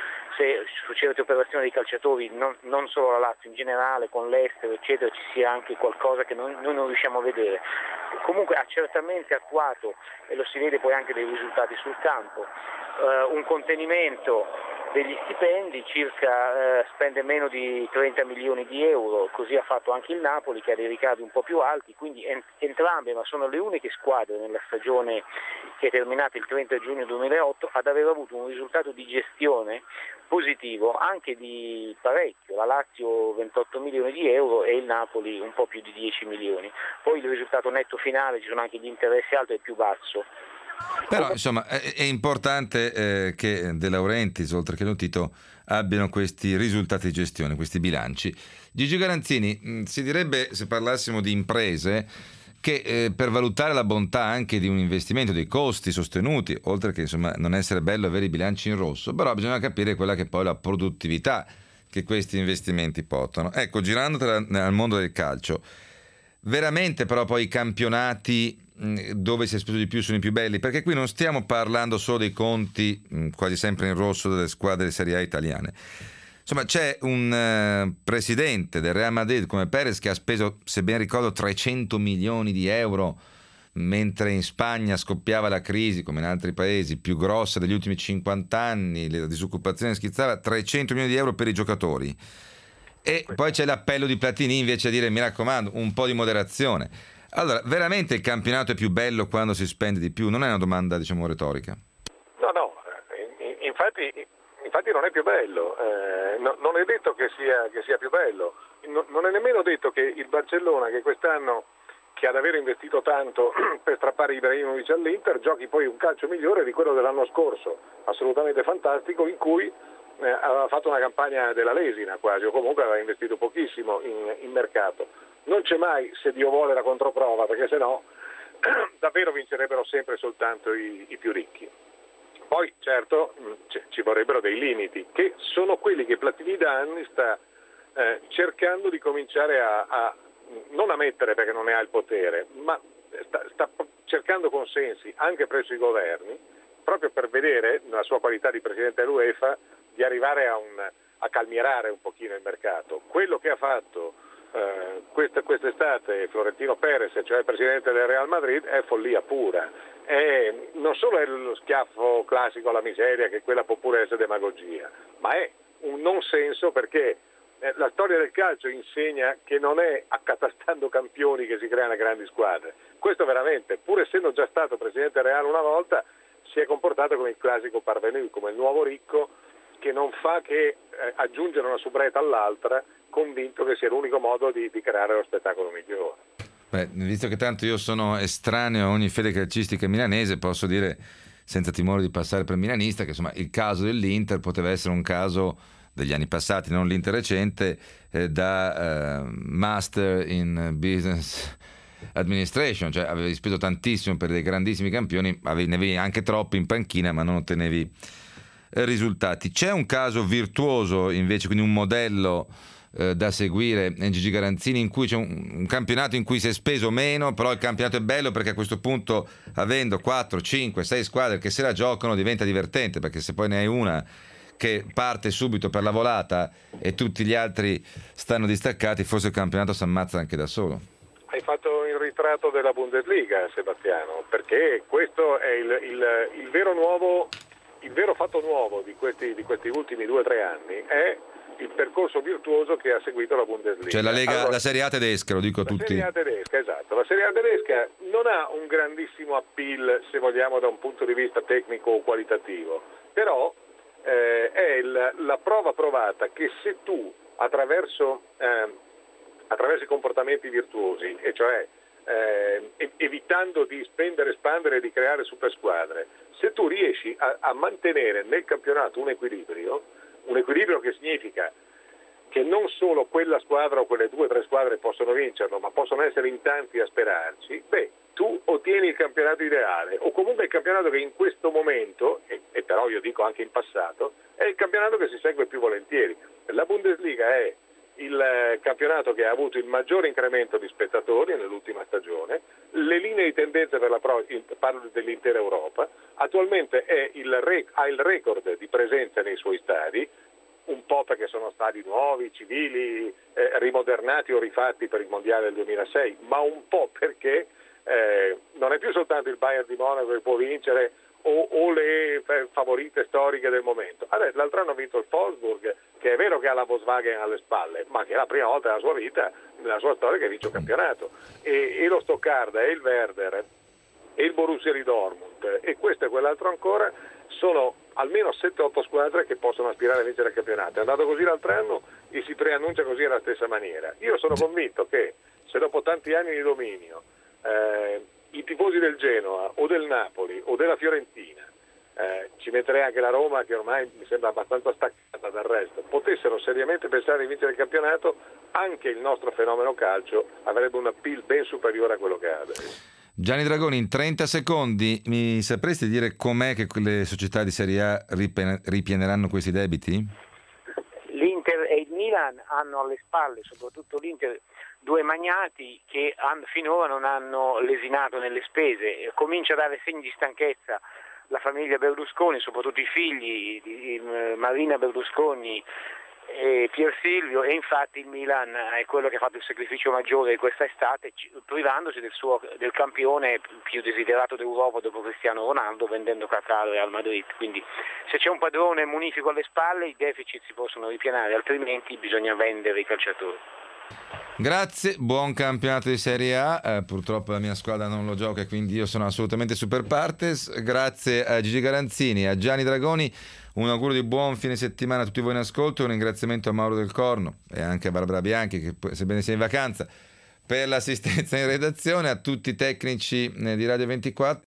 Speaker 7: se su certe operazioni dei calciatori, non, non solo la Lazio, in generale con l'estero eccetera, ci sia anche qualcosa che noi, noi non riusciamo a vedere. Comunque ha certamente attuato, e lo si vede poi anche dai risultati sul campo, eh, un contenimento degli stipendi, circa eh, spende meno di trenta milioni di euro, così ha fatto anche il Napoli che ha dei ricavi un po' più alti, quindi ent- entrambe, ma sono le uniche squadre nella stagione che è terminata il trenta giugno duemilaotto ad aver avuto un risultato di gestione positivo, anche di parecchio, la Lazio ventotto milioni di euro e il Napoli un po' più di dieci milioni. Poi il risultato netto finale, ci sono anche gli interessi alti, è più basso.
Speaker 2: Però insomma è, è importante eh, che De Laurentiis, oltre che Lotito, abbiano questi risultati di gestione, questi bilanci. Gigi Garanzini, mh, si direbbe, se parlassimo di imprese, che eh, per valutare la bontà anche di un investimento, dei costi sostenuti, oltre che insomma non essere bello avere i bilanci in rosso, però bisogna capire quella che è poi la produttività che questi investimenti portano. Ecco, girandotela nel mondo del calcio, veramente però poi i campionati dove si è speso di più sono i più belli, perché qui non stiamo parlando solo dei conti quasi sempre in rosso delle squadre di Serie A italiane. Insomma, c'è un uh, presidente del Real Madrid come Perez che ha speso, se ben ricordo, trecento milioni di euro, mentre in Spagna scoppiava la crisi, come in altri paesi, più grossa degli ultimi cinquanta anni, la disoccupazione schizzava, trecento milioni di euro per i giocatori. E poi c'è l'appello di Platini invece a dire, mi raccomando, un po' di moderazione. Allora, veramente il campionato è più bello quando si spende di più? Non è una domanda, diciamo, retorica.
Speaker 8: No, no, infatti, infatti non è più bello, eh, no, non è detto che sia, che sia più bello, no, non è nemmeno detto che il Barcellona, che quest'anno, che ad aver investito tanto per strappare Ibrahimovic all'Inter, giochi poi un calcio migliore di quello dell'anno scorso, assolutamente fantastico, in cui eh, aveva fatto una campagna della lesina quasi, o comunque aveva investito pochissimo in, in mercato. Non c'è mai, se Dio vuole, la controprova, perché sennò davvero vincerebbero sempre soltanto i, i più ricchi. Poi certo c- ci vorrebbero dei limiti, che sono quelli che Platini da anni sta eh, cercando di cominciare a, a non a mettere, perché non ne ha il potere, ma sta, sta cercando consensi anche presso i governi, proprio per vedere, nella sua qualità di presidente dell'UEFA, di arrivare a, un, a calmierare un pochino il mercato. Quello che ha fatto Uh, questa, quest'estate Florentino Perez, cioè il presidente del Real Madrid, è follia pura. È, non solo è lo schiaffo classico alla miseria, che quella può pure essere demagogia, ma è un non senso, perché eh, la storia del calcio insegna che non è accatastando campioni che si creano grandi squadre. Questo veramente, pur essendo già stato presidente del Real una volta, si è comportato come il classico parvenu, come il nuovo ricco che non fa che eh, aggiungere una soubrette all'altra, convinto che sia l'unico modo di, di creare lo spettacolo migliore.
Speaker 2: Beh, visto che tanto io sono estraneo a ogni fede calcistica milanese, posso dire senza timore di passare per milanista che insomma il caso dell'Inter poteva essere un caso degli anni passati, non l'Inter recente, eh, da eh, master in business administration, cioè avevi speso tantissimo per dei grandissimi campioni, avevi, ne avevi anche troppi in panchina ma non ottenevi eh, risultati. C'è un caso virtuoso invece, quindi un modello da seguire in Gigi Garanzini, in cui c'è un, un campionato in cui si è speso meno, però il campionato è bello perché a questo punto, avendo quattro, cinque, sei squadre che se la giocano, diventa divertente, perché se poi ne hai una che parte subito per la volata e tutti gli altri stanno distaccati, forse il campionato si ammazza anche da solo.
Speaker 8: Hai fatto il ritratto della Bundesliga, Sebastiano, perché questo è il, il, il vero nuovo, il vero fatto nuovo di questi, di questi ultimi due o tre anni è il percorso virtuoso che ha seguito la Bundesliga.
Speaker 2: Cioè la Lega,
Speaker 8: allora,
Speaker 2: la Serie A tedesca, lo dico a tutti.
Speaker 8: La Serie A tedesca, esatto. La Serie A tedesca non ha un grandissimo appeal, se vogliamo, da un punto di vista tecnico o qualitativo, però eh, è il, la prova provata che se tu attraverso, eh, attraverso i comportamenti virtuosi, e cioè eh, evitando di spendere, espandere e di creare super squadre. Se tu riesci a, a mantenere nel campionato un equilibrio, un equilibrio che significa che non solo quella squadra o quelle due o tre squadre possono vincerlo, ma possono essere in tanti a sperarci, beh, tu ottieni il campionato ideale, o comunque il campionato che in questo momento, e, e però io dico anche in passato, è il campionato che si segue più volentieri. La Bundesliga è il campionato che ha avuto il maggiore incremento di spettatori nell'ultima stagione, le linee di tendenza per la pro, parlo dell'intera Europa, attualmente è il, ha il record di presenza nei suoi stadi, un po' perché sono stadi nuovi, civili, eh, rimodernati o rifatti per il Mondiale del duemilasei, ma un po' perché eh, non è più soltanto il Bayern di Monaco che può vincere o, o le favorite storiche del momento. Adesso, l'altro anno ha vinto il Wolfsburg, che è vero che ha la Volkswagen alle spalle, ma che è la prima volta nella sua vita, nella sua storia, che vince un campionato. E, e lo Stoccarda, e il Werder, e il Borussia di Dortmund, e questo e quell'altro ancora, sono almeno sette otto squadre che possono aspirare a vincere il campionato. È andato così l'altro anno e si preannuncia così alla stessa maniera. Io sono convinto che se dopo tanti anni di dominio eh, i tifosi del Genoa o del Napoli o della Fiorentina, eh, ci metterei anche la Roma, che ormai mi sembra abbastanza staccata dal resto, potessero seriamente pensare di vincere il campionato, anche il nostro fenomeno calcio avrebbe un appeal ben superiore a quello che ha adesso.
Speaker 2: Gianni Dragoni, in trenta secondi mi sapresti dire com'è che le società di Serie A ripieneranno questi debiti?
Speaker 7: L'Inter e il Milan hanno alle spalle, soprattutto l'Inter, due magnati che finora non hanno lesinato nelle spese. Comincia a dare segni di stanchezza la famiglia Berlusconi, soprattutto i figli di Marina Berlusconi e Pier Silvio, e infatti il Milan è quello che ha fatto il sacrificio maggiore di questa estate, privandosi del, suo, del campione più desiderato d'Europa dopo Cristiano Ronaldo, vendendo Qatar e Real Madrid. Quindi se c'è un padrone munifico alle spalle i deficit si possono ripianare, altrimenti bisogna vendere i calciatori.
Speaker 2: Grazie, buon campionato di Serie A. Eh, purtroppo la mia squadra non lo gioca, quindi io sono assolutamente super partes. Grazie a Gigi Garanzini, a Gianni Dragoni, un augurio di buon fine settimana a tutti voi in ascolto, un ringraziamento a Mauro Del Corno e anche a Barbara Bianchi, che sebbene sia in vacanza, per l'assistenza in redazione, a tutti i tecnici di Radio ventiquattro.